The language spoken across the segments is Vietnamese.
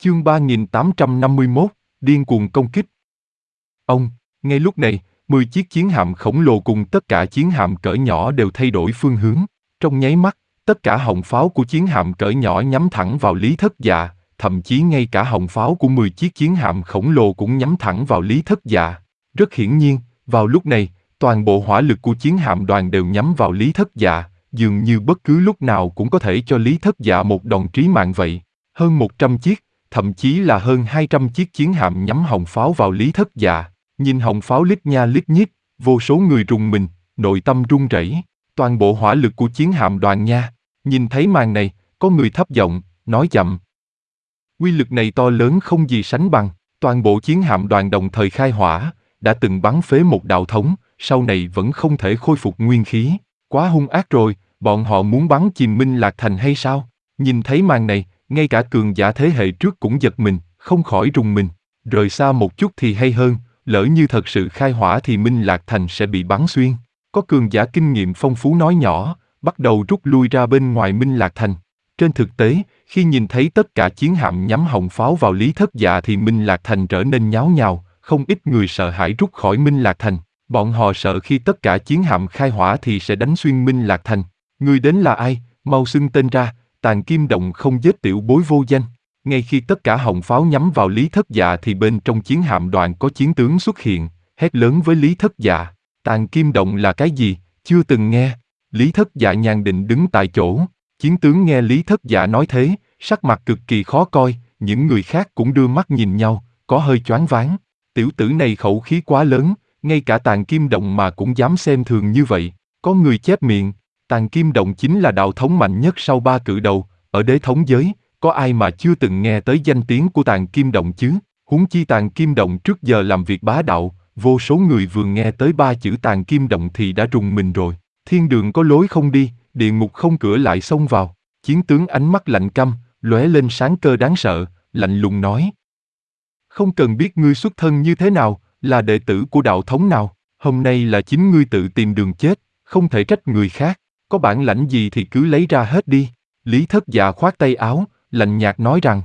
Chương 3851, điên cuồng công kích. Ngay lúc này, 10 chiếc chiến hạm khổng lồ cùng tất cả chiến hạm cỡ nhỏ đều thay đổi phương hướng. Trong nháy mắt, tất cả họng pháo của chiến hạm cỡ nhỏ nhắm thẳng vào Lý Thất Dạ, thậm chí ngay cả họng pháo của 10 chiếc chiến hạm khổng lồ cũng nhắm thẳng vào Lý Thất Dạ. Rất hiển nhiên, vào lúc này, toàn bộ hỏa lực của chiến hạm đoàn đều nhắm vào Lý Thất Dạ, dường như bất cứ lúc nào cũng có thể cho Lý Thất Dạ một đòn trí mạng vậy. Hơn 100 chiếc, thậm chí là hơn 200 chiếc chiến hạm nhắm họng pháo vào Lý Thất Dạ. Nhìn họng pháo lít nha lít nhít, vô số người rùng mình, nội tâm run rẩy. Toàn bộ hỏa lực của chiến hạm đoàn nha. Nhìn thấy màn này, có người thấp giọng, nói chậm. Uy lực này to lớn không gì sánh bằng. Toàn bộ chiến hạm đoàn đồng thời khai hỏa, đã từng bắn phế một đạo thống, sau này vẫn không thể khôi phục nguyên khí. Quá hung ác rồi, bọn họ muốn bắn chìm Minh Lạc Thành hay sao? Nhìn thấy màn này, ngay cả cường giả thế hệ trước cũng giật mình, không khỏi rùng mình. Rời xa một chút thì hay hơn, lỡ như thật sự khai hỏa thì Minh Lạc Thành sẽ bị bắn xuyên. Có cường giả kinh nghiệm phong phú nói nhỏ, bắt đầu rút lui ra bên ngoài Minh Lạc Thành. Trên thực tế, khi nhìn thấy tất cả chiến hạm nhắm họng pháo vào Lý Thất Dạ thì Minh Lạc Thành trở nên nháo nhào, không ít người sợ hãi rút khỏi Minh Lạc Thành. Bọn họ sợ khi tất cả chiến hạm khai hỏa thì sẽ đánh xuyên Minh Lạc Thành. Người đến là ai? Mau xưng tên ra, Tàn Kim Động không giết tiểu bối vô danh. Ngay khi tất cả họng pháo nhắm vào Lý Thất Dạ thì bên trong chiến hạm đoàn có chiến tướng xuất hiện, hét lớn với Lý Thất Dạ. Tàn Kim Động là cái gì? Chưa từng nghe. Lý Thất Dạ nhàn định đứng tại chỗ. Chiến tướng nghe Lý Thất Dạ nói thế, sắc mặt cực kỳ khó coi, những người khác cũng đưa mắt nhìn nhau, có hơi choáng váng. Tiểu tử này khẩu khí quá lớn, ngay cả Tàn Kim Động mà cũng dám xem thường như vậy. Có người chép miệng, Tàn Kim Động chính là đạo thống mạnh nhất sau 3 cự đầu, ở đế thống giới, có ai mà chưa từng nghe tới danh tiếng của Tàn Kim Động chứ? Huống chi Tàn Kim Động trước giờ làm việc bá đạo, vô số người vừa nghe tới 3 chữ Tàn Kim Động thì đã rùng mình rồi. Thiên đường có lối không đi, địa ngục không cửa lại xông vào. Chiến tướng ánh mắt lạnh căm, lóe lên sáng cơ đáng sợ, lạnh lùng nói. Không cần biết ngươi xuất thân như thế nào, là đệ tử của đạo thống nào, hôm nay là chính ngươi tự tìm đường chết, không thể trách người khác, có bản lãnh gì thì cứ lấy ra hết đi. Lý Thất Dạ khoát tay áo, lạnh nhạt nói rằng.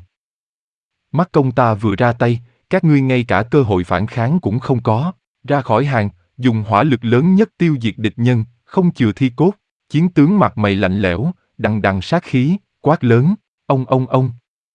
Mắt công ta vừa ra tay, các ngươi ngay cả cơ hội phản kháng cũng không có, ra khỏi hàng, dùng hỏa lực lớn nhất tiêu diệt địch nhân, không chừa thi cốt. Chiến tướng mặt mày lạnh lẽo, đằng đằng sát khí, quát lớn, ông.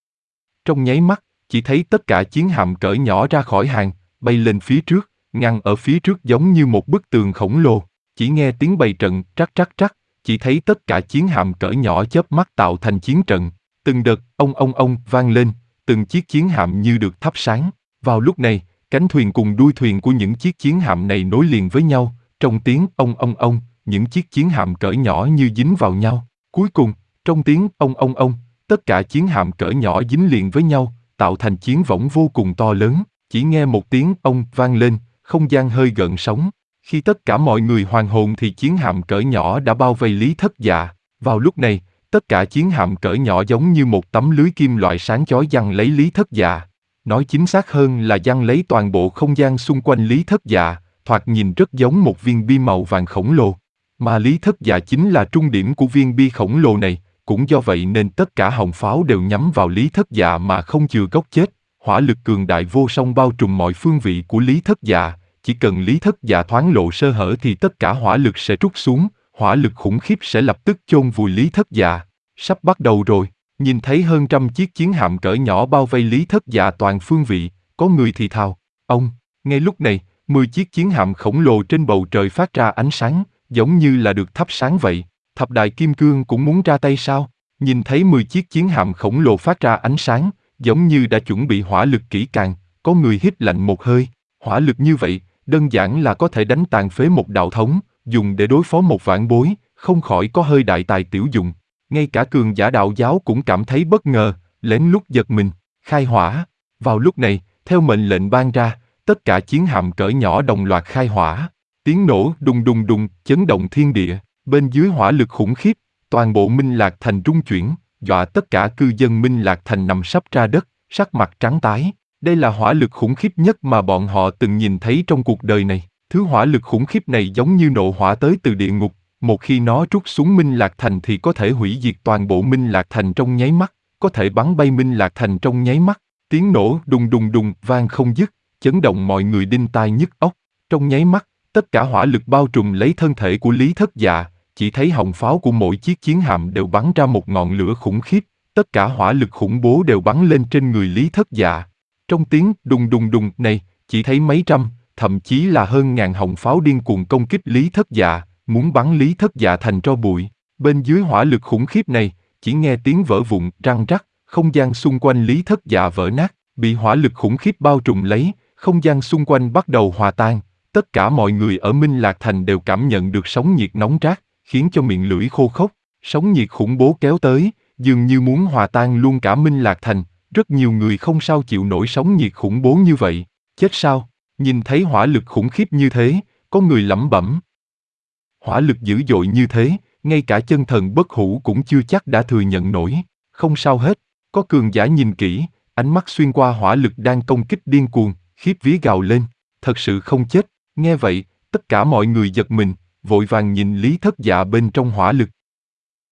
Trong nháy mắt, chỉ thấy tất cả chiến hạm cỡ nhỏ ra khỏi hàng, bay lên phía trước, ngăn ở phía trước giống như một bức tường khổng lồ. Chỉ nghe tiếng bày trận trắc trắc trắc, chỉ thấy tất cả chiến hạm cỡ nhỏ chớp mắt tạo thành chiến trận. Từng đợt ông vang lên, từng chiếc chiến hạm như được thắp sáng. Vào lúc này, cánh thuyền cùng đuôi thuyền của những chiếc chiến hạm này nối liền với nhau, trong tiếng ông, những chiếc chiến hạm cỡ nhỏ như dính vào nhau. Cuối cùng, trong tiếng ông, tất cả chiến hạm cỡ nhỏ dính liền với nhau, tạo thành chiến võng vô cùng to lớn. Chỉ nghe một tiếng ông vang lên, không gian hơi gợn sóng. Khi tất cả mọi người hoàn hồn thì chiến hạm cỡ nhỏ đã bao vây Lý Thất Dạ. Vào lúc này, tất cả chiến hạm cỡ nhỏ giống như một tấm lưới kim loại sáng chói giăng lấy Lý Thất Dạ. Nói chính xác hơn là giăng lấy toàn bộ không gian xung quanh Lý Thất Dạ, thoạt nhìn rất giống một viên bi màu vàng khổng lồ. Mà Lý Thất Dạ chính là trung điểm của viên bi khổng lồ này, cũng do vậy nên tất cả họng pháo đều nhắm vào Lý Thất Dạ mà không chừa góc chết. Hỏa lực cường đại vô song bao trùm mọi phương vị của Lý Thất Dạ, chỉ cần Lý Thất Dạ thoáng lộ sơ hở thì tất cả hỏa lực sẽ trút xuống, hỏa lực khủng khiếp sẽ lập tức chôn vùi Lý Thất Dạ. Sắp bắt đầu rồi, nhìn thấy hơn trăm chiếc chiến hạm cỡ nhỏ bao vây Lý Thất Dạ toàn phương vị, có người thì thào, ngay lúc này, 10 chiếc chiến hạm khổng lồ trên bầu trời phát ra ánh sáng, giống như là được thắp sáng vậy. Thập đại kim cương cũng muốn ra tay sao? Nhìn thấy 10 chiếc chiến hạm khổng lồ phát ra ánh sáng, giống như đã chuẩn bị hỏa lực kỹ càng, có người hít lạnh một hơi. Hỏa lực như vậy, đơn giản là có thể đánh tàn phế một đạo thống, dùng để đối phó một vạn bối, không khỏi có hơi đại tài tiểu dụng. Ngay cả cường giả đạo giáo cũng cảm thấy bất ngờ, lén lút giật mình, khai hỏa. Vào lúc này, theo mệnh lệnh ban ra, tất cả chiến hạm cỡ nhỏ đồng loạt khai hỏa. Tiếng nổ đùng đùng đùng, chấn động thiên địa, bên dưới hỏa lực khủng khiếp, toàn bộ Minh Lạc Thành rung chuyển, dọa tất cả cư dân Minh Lạc Thành nằm sấp ra đất, sắc mặt trắng tái. Đây là hỏa lực khủng khiếp nhất mà bọn họ từng nhìn thấy trong cuộc đời này. Thứ hỏa lực khủng khiếp này giống như nộ hỏa tới từ địa ngục, một khi nó trút xuống Minh Lạc Thành thì có thể hủy diệt toàn bộ Minh Lạc Thành trong nháy mắt, có thể bắn bay Minh Lạc Thành trong nháy mắt. Tiếng nổ đùng đùng đùng vang không dứt, chấn động mọi người đinh tai nhức óc. Trong nháy mắt, tất cả hỏa lực bao trùm lấy thân thể của Lý Thất Dạ, chỉ thấy họng pháo của mỗi chiếc chiến hạm đều bắn ra một ngọn lửa khủng khiếp, tất cả hỏa lực khủng bố đều bắn lên trên người Lý Thất Dạ. Trong tiếng đùng đùng đùng này, chỉ thấy mấy trăm, thậm chí là hơn ngàn họng pháo điên cuồng công kích Lý Thất Dạ, muốn bắn Lý Thất Dạ thành tro bụi. Bên dưới hỏa lực khủng khiếp này, chỉ nghe tiếng vỡ vụn, răng rắc, không gian xung quanh Lý Thất Dạ vỡ nát, bị hỏa lực khủng khiếp bao trùm lấy, không gian xung quanh bắt đầu hòa tan. Tất cả mọi người ở Minh Lạc Thành đều cảm nhận được sóng nhiệt nóng rát, khiến cho miệng lưỡi khô khốc. Sóng nhiệt khủng bố kéo tới, dường như muốn hòa tan luôn cả Minh Lạc Thành. Rất nhiều người không sao chịu nổi sóng nhiệt khủng bố như vậy. Chết sao? Nhìn thấy hỏa lực khủng khiếp như thế, có người lẩm bẩm. Hỏa lực dữ dội như thế, ngay cả chân thần bất hủ cũng chưa chắc đã thừa nhận nổi. Không sao hết, có cường giả nhìn kỹ, ánh mắt xuyên qua hỏa lực đang công kích điên cuồng, khiếp vía gào lên. Thật sự không chết. Nghe vậy, tất cả mọi người giật mình, vội vàng nhìn Lý Thất Dạ bên trong hỏa lực.